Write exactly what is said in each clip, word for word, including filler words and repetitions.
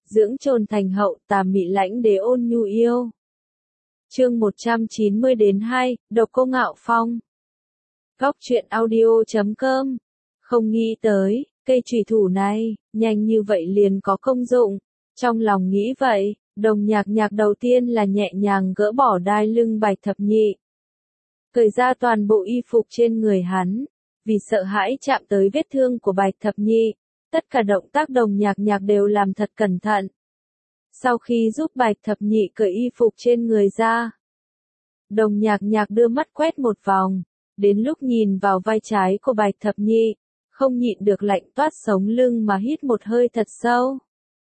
dưỡng trồn thành hậu, tà mị lãnh đế ôn nhu yêu. Chương một trăm chín mươi đến hai, Độc Cô Ngạo Phong. Góc truyện audio chấm com. Không nghĩ tới, cây chùy thủ này, nhanh như vậy liền có công dụng. Trong lòng nghĩ vậy, Đồng Nhạc Nhạc đầu tiên là nhẹ nhàng gỡ bỏ đai lưng Bạch Thập Nhị. Cởi ra toàn bộ y phục trên người hắn, vì sợ hãi chạm tới vết thương của Bạch Thập Nhị. Tất cả động tác Đồng Nhạc Nhạc đều làm thật cẩn thận. Sau khi giúp Bạch Thập Nhị cởi y phục trên người ra, Đồng Nhạc Nhạc đưa mắt quét một vòng, đến lúc nhìn vào vai trái của Bạch Thập Nhị, không nhịn được lạnh toát sống lưng mà hít một hơi thật sâu.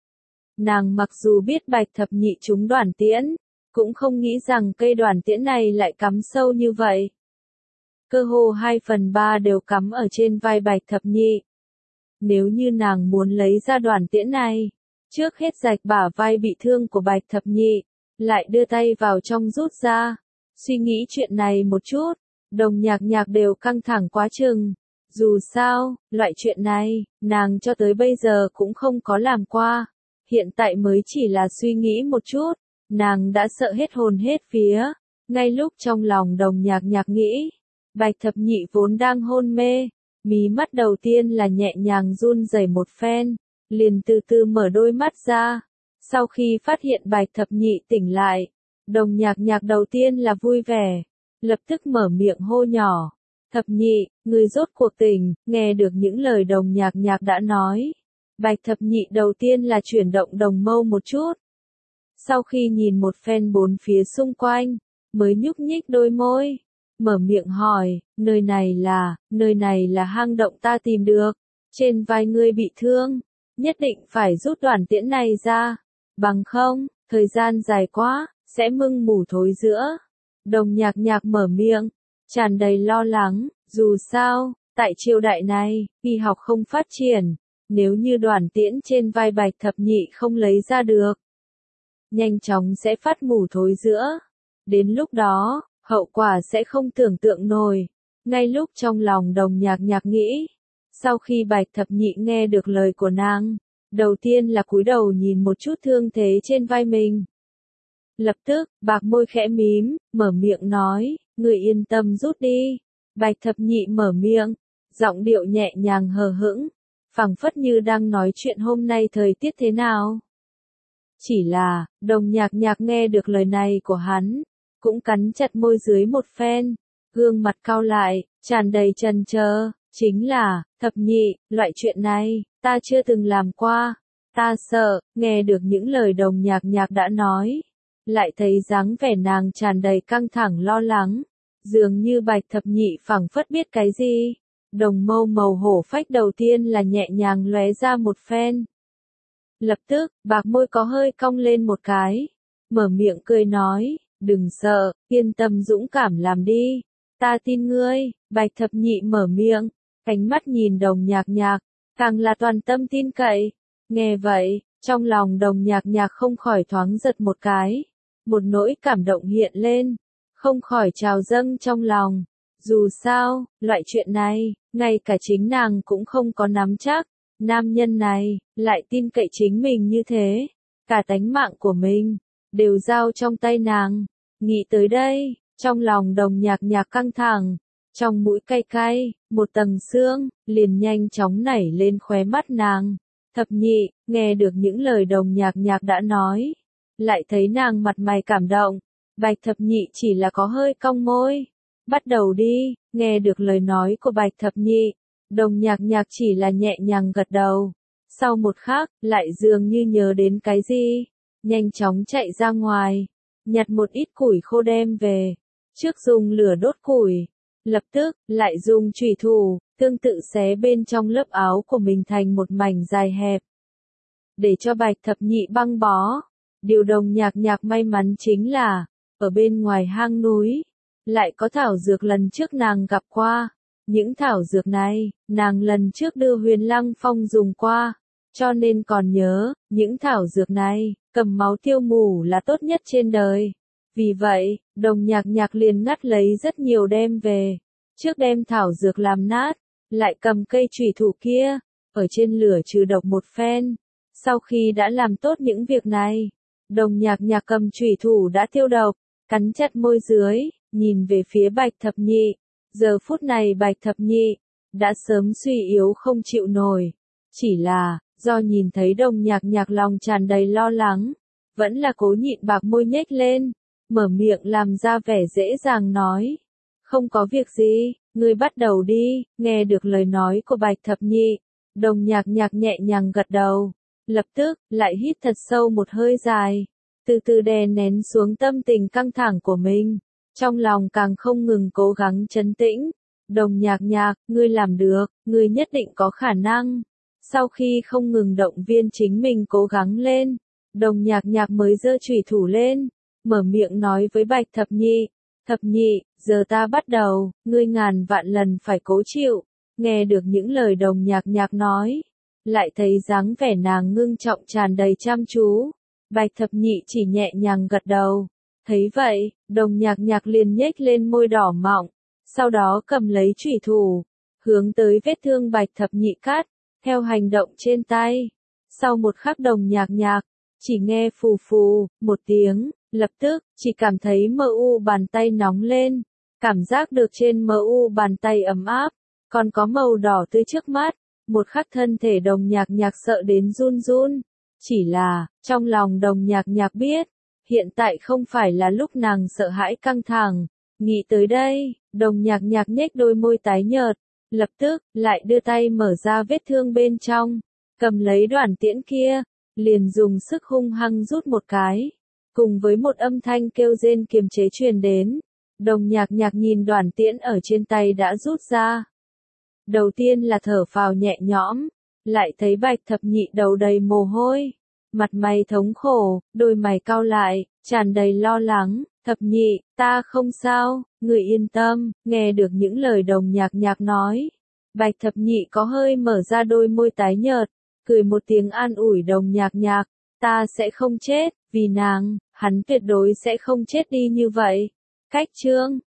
Nàng mặc dù biết Bạch Thập Nhị trúng đoản tiễn, cũng không nghĩ rằng cây đoản tiễn này lại cắm sâu như vậy. Cơ hồ hai phần ba đều cắm ở trên vai Bạch Thập Nhị. Nếu như nàng muốn lấy ra đoản tiễn này, trước hết rạch bả vai bị thương của Bạch Thập Nhị, lại đưa tay vào trong rút ra. Suy nghĩ chuyện này một chút, Đồng Nhạc Nhạc đều căng thẳng quá chừng. Dù sao, loại chuyện này, nàng cho tới bây giờ cũng không có làm qua. Hiện tại mới chỉ là suy nghĩ một chút, nàng đã sợ hết hồn hết vía. Ngay lúc trong lòng Đồng Nhạc Nhạc nghĩ, Bạch Thập Nhị vốn đang hôn mê, mí mắt đầu tiên là nhẹ nhàng run rẩy một phen, liền từ từ mở đôi mắt ra. Sau khi phát hiện Bạch Thập Nhị tỉnh lại, Đồng Nhạc Nhạc đầu tiên là vui vẻ, lập tức mở miệng hô nhỏ. Thập Nhị, người rốt cuộc tỉnh. Nghe được những lời Đồng Nhạc Nhạc đã nói, Bạch Thập Nhị đầu tiên là chuyển động đồng mâu một chút. Sau khi nhìn một phen bốn phía xung quanh, mới nhúc nhích đôi môi, mở miệng hỏi, nơi này là, nơi này là hang động ta tìm được, trên vai ngươi bị thương, nhất định phải rút đoản tiễn này ra, bằng không, thời gian dài quá, sẽ mưng mủ thối giữa. Đồng Nhạc Nhạc mở miệng, tràn đầy lo lắng, dù sao, tại triều đại này, y học không phát triển, nếu như đoản tiễn trên vai Bạch Thập Nhị không lấy ra được, nhanh chóng sẽ phát mủ thối giữa. Đến lúc đó, hậu quả sẽ không tưởng tượng nổi. Ngay lúc trong lòng Đồng Nhạc Nhạc nghĩ, sau khi Bạch Thập Nhị nghe được lời của nàng, đầu tiên là cúi đầu nhìn một chút thương thế trên vai mình. Lập tức, bạc môi khẽ mím, mở miệng nói, người yên tâm rút đi. Bạch Thập Nhị mở miệng, giọng điệu nhẹ nhàng hờ hững, phảng phất như đang nói chuyện hôm nay thời tiết thế nào. Chỉ là, Đồng Nhạc Nhạc nghe được lời này của hắn, cũng cắn chặt môi dưới một phen, gương mặt cau lại, tràn đầy chần chờ. Chính là, Thập Nhị, loại chuyện này, ta chưa từng làm qua, ta sợ. Nghe được những lời Đồng Nhạc Nhạc đã nói, lại thấy dáng vẻ nàng tràn đầy căng thẳng lo lắng, dường như Bạch Thập Nhị phảng phất biết cái gì. Đồng mâu màu hổ phách đầu tiên là nhẹ nhàng lóe ra một phen. Lập tức, bạc môi có hơi cong lên một cái, mở miệng cười nói, đừng sợ, yên tâm dũng cảm làm đi, ta tin ngươi. Bạch Thập Nhị mở miệng, ánh mắt nhìn Đồng Nhạc Nhạc, càng là toàn tâm tin cậy. Nghe vậy, trong lòng Đồng Nhạc Nhạc không khỏi thoáng giật một cái, một nỗi cảm động hiện lên, không khỏi trào dâng trong lòng. Dù sao, loại chuyện này, ngay cả chính nàng cũng không có nắm chắc. Nam nhân này, lại tin cậy chính mình như thế, cả tánh mạng của mình, đều giao trong tay nàng. Nghĩ tới đây, trong lòng Đồng Nhạc Nhạc căng thẳng, trong mũi cay cay, một tầng xương, liền nhanh chóng nảy lên khóe mắt nàng. Thập Nhị, nghe được những lời Đồng Nhạc Nhạc đã nói, lại thấy nàng mặt mày cảm động, Bạch Thập Nhị chỉ là có hơi cong môi. Bắt đầu đi. Nghe được lời nói của Bạch Thập Nhị, Đồng Nhạc Nhạc chỉ là nhẹ nhàng gật đầu. Sau một khắc, lại dường như nhớ đến cái gì, nhanh chóng chạy ra ngoài, nhặt một ít củi khô đem về, trước dùng lửa đốt củi, lập tức, lại dùng chùy thủ, tương tự xé bên trong lớp áo của mình thành một mảnh dài hẹp, để cho Bạch Thập Nhị băng bó. Điều Đồng Nhạc Nhạc may mắn chính là, ở bên ngoài hang núi, lại có thảo dược lần trước nàng gặp qua. Những thảo dược này, nàng lần trước đưa Huyền Lăng Phong dùng qua, cho nên còn nhớ, những thảo dược này, cầm máu tiêu mủ là tốt nhất trên đời. Vì vậy, Đồng Nhạc Nhạc liền ngắt lấy rất nhiều đem về, trước đem thảo dược làm nát, lại cầm cây chùy thủ kia, ở trên lửa trừ độc một phen. Sau khi đã làm tốt những việc này, Đồng Nhạc Nhạc cầm chủy thủ đã tiêu độc, cắn chặt môi dưới, nhìn về phía Bạch Thập Nhị. Giờ phút này Bạch Thập Nhị đã sớm suy yếu không chịu nổi, chỉ là do nhìn thấy Đồng Nhạc Nhạc lòng tràn đầy lo lắng, vẫn là cố nhịn bạc môi nhếch lên, mở miệng làm ra vẻ dễ dàng nói, không có việc gì, ngươi bắt đầu đi. Nghe được lời nói của Bạch Thập Nhị, Đồng Nhạc Nhạc nhẹ nhàng gật đầu, lập tức lại hít thật sâu một hơi dài, từ từ đè nén xuống tâm tình căng thẳng của mình, trong lòng càng không ngừng cố gắng trấn tĩnh. Đồng Nhạc Nhạc, ngươi làm được, ngươi nhất định có khả năng. Sau khi không ngừng động viên chính mình cố gắng lên, Đồng Nhạc Nhạc mới giơ chủy thủ lên, mở miệng nói với Bạch Thập Nhị, Thập Nhị, giờ ta bắt đầu, ngươi ngàn vạn lần phải cố chịu. Nghe được những lời Đồng Nhạc Nhạc nói, lại thấy dáng vẻ nàng ngưng trọng tràn đầy chăm chú, Bạch Thập Nhị chỉ nhẹ nhàng gật đầu. Thấy vậy, Đồng Nhạc Nhạc liền nhếch lên môi đỏ mọng, sau đó cầm lấy chủy thủ, hướng tới vết thương Bạch Thập Nhị cắt, theo hành động trên tay. Sau một khắc Đồng Nhạc Nhạc, chỉ nghe phù phù, một tiếng, lập tức, chỉ cảm thấy mờ u bàn tay nóng lên, cảm giác được trên mờ u bàn tay ấm áp, còn có màu đỏ tươi trước mắt, một khắc thân thể Đồng Nhạc Nhạc sợ đến run run. Chỉ là, trong lòng Đồng Nhạc Nhạc biết, hiện tại không phải là lúc nàng sợ hãi căng thẳng. Nghĩ tới đây, Đồng Nhạc Nhạc nhếch đôi môi tái nhợt, lập tức, lại đưa tay mở ra vết thương bên trong, cầm lấy đoạn tiễn kia, liền dùng sức hung hăng rút một cái, cùng với một âm thanh kêu rên kiềm chế truyền đến. Đồng Nhạc Nhạc nhìn đoạn tiễn ở trên tay đã rút ra. Đầu tiên là thở phào nhẹ nhõm, lại thấy Bạch Thập Nhị đầu đầy mồ hôi, mặt mày thống khổ, đôi mày cau lại, tràn đầy lo lắng. Thập Nhị, ta không sao, người yên tâm. Nghe được những lời Đồng Nhạc Nhạc nói, Bạch Thập Nhị có hơi mở ra đôi môi tái nhợt, cười một tiếng an ủi Đồng Nhạc Nhạc, ta sẽ không chết, vì nàng, hắn tuyệt đối sẽ không chết đi như vậy. Cách chương